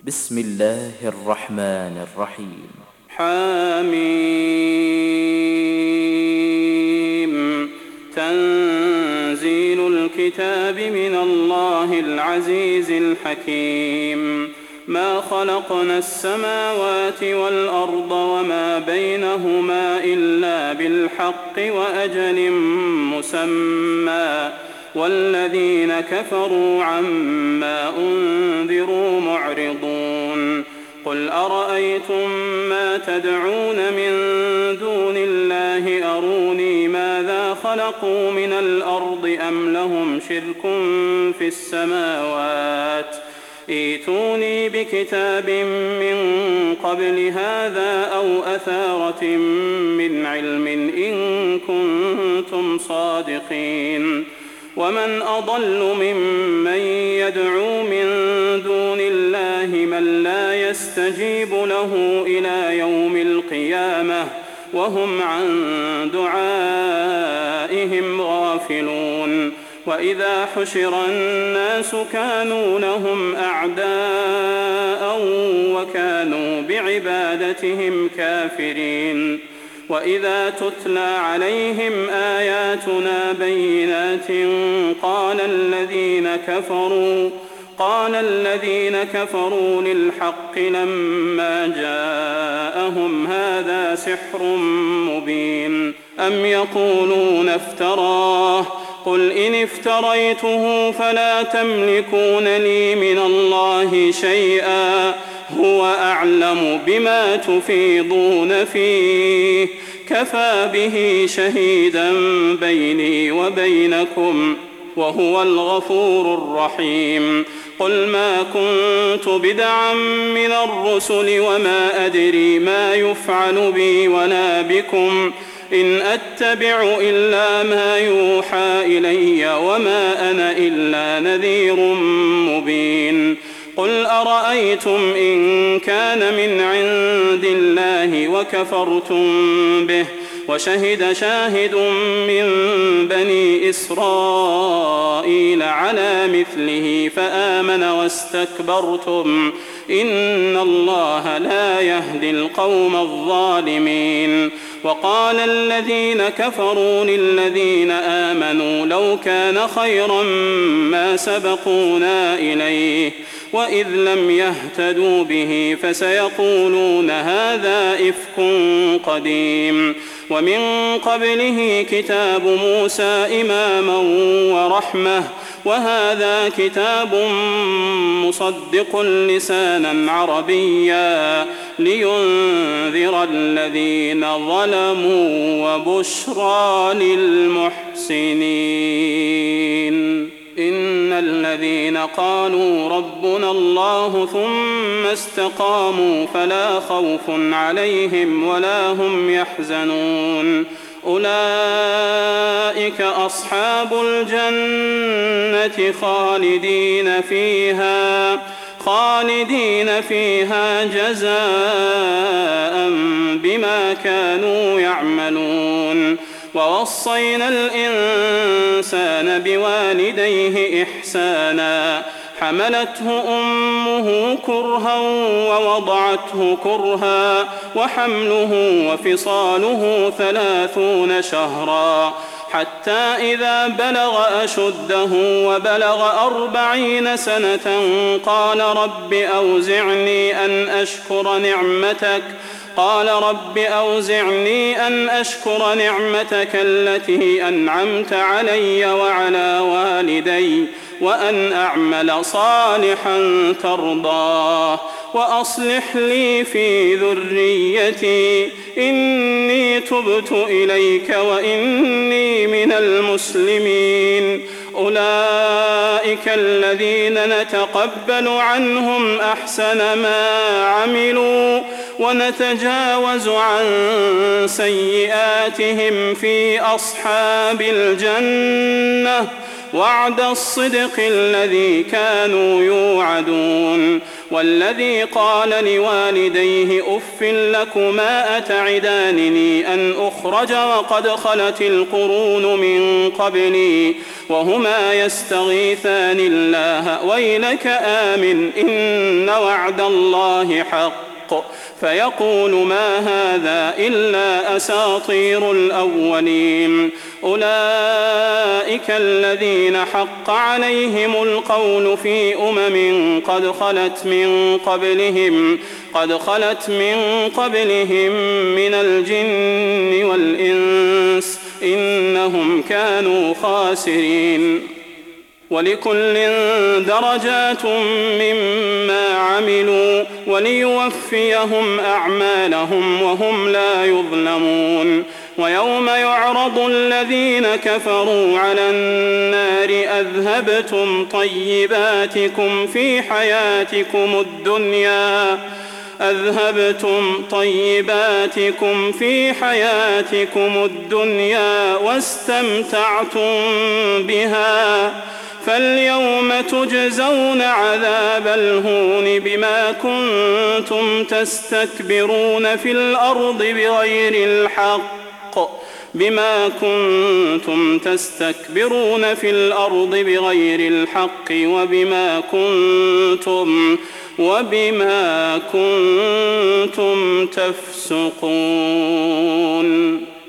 بسم الله الرحمن الرحيم. حميم. تنزيل الكتاب من الله العزيز الحكيم. ما خلقنا السماوات والأرض وما بينهما إلا بالحق وأجل مسمى، والذين كفروا عما أنذروا معرضون. قل أرأيتم ما تدعون من دون الله أروني ماذا خلقوا من الأرض أم لهم شرك في السماوات؟ ائتوني بكتاب من قبل هذا أو أثارة من علم إن كنتم صادقين. ومن أضل ممن يدعو من دون الله من لا يستجيب له إلى يوم القيامة وهم عن دعائهم غافلون. وإذا حشر الناس كانوا لهم أعداء وكانوا بعبادتهم كافرين. وإذا تتلى عليهم آياتنا بينات قال الذين كفروا للحق لما جاءهم هذا سحر مبين. أم يقولون افتراه؟ قل إن افتريته فلا تملكون لي من الله شيئا، هو أعلم بما تفيضون فيه، كفى به شهيدا بيني وبينكم وهو الغفور الرحيم. قل ما كنت بدعا من الرسل وما أدري ما يفعل بي ولا بكم، إن أتبع إلا ما يوحى إلي وما أنا إلا نذير مبين. قل أرأيتم إن كان من عند الله وكفرتم به وشهد شاهد من بني إسرائيل على مثله فآمن واستكبرتم إن الله لا يهدي القوم الظالمين. وقال الذين كفروا للذين آمنوا لو كان خيرا ما سبقونا إليه، وإذ لم يهتدوا به فسيقولون هذا إفك قديم. ومن قبله كتاب موسى إماما ورحمة، وهذا كتاب مصدق لسانا عربيا لينذر الذين ظلموا وبشرى للمحسنين. إن الذين قالوا ربنا الله ثم استقاموا فلا خوف عليهم ولا هم يحزنون. أولئك أصحاب الجنة خالدين فيها جزاء بما كانوا يعملون. ووصينا الإنسان بوالديه إحسانا، حملته أمه كرها ووضعته كرها، وحمله وفصاله 30 شهرا، حتى إذا بلغ أشده وبلغ 40 سنة قال رب أوزعني أن أشكر نعمتك التي أنعمت علي وعلى والدي وأن أعمل صالحا ترضاه وأصلح لي في ذريتي إني تبت إليك وإني من المسلمين. أولئك الذين نتقبل عنهم أحسن ما عملوا ونتجاوز عن سيئاتهم في أصحاب الجنة، وعد الصدق الذي كانوا يوعدون والذي قال لوالديه أف لكما أتعدانني أن أخرج وقد خلت القرون من قبلي وهما يستغيثان الله ويلك آمن إن وعد الله حق فيقول ما هذا إلا أساطير الأولين أولئك الذين حق عليهم القول في قد خلت من قبلهم من الجن والإنس إنهم كانوا خاسرين ولكل درجات مما عملوا وليوفيهم أعمالهم وهم لا يظلمون ويوم يعرض الذين كفروا على النار أذهبتم طيباتكم في حياتكم الدنيا واستمتعتم بها فاليوم تجزون عذاب الهون بما كنتم تستكبرون في الأرض بغير الحق وبما كنتم تفسقون.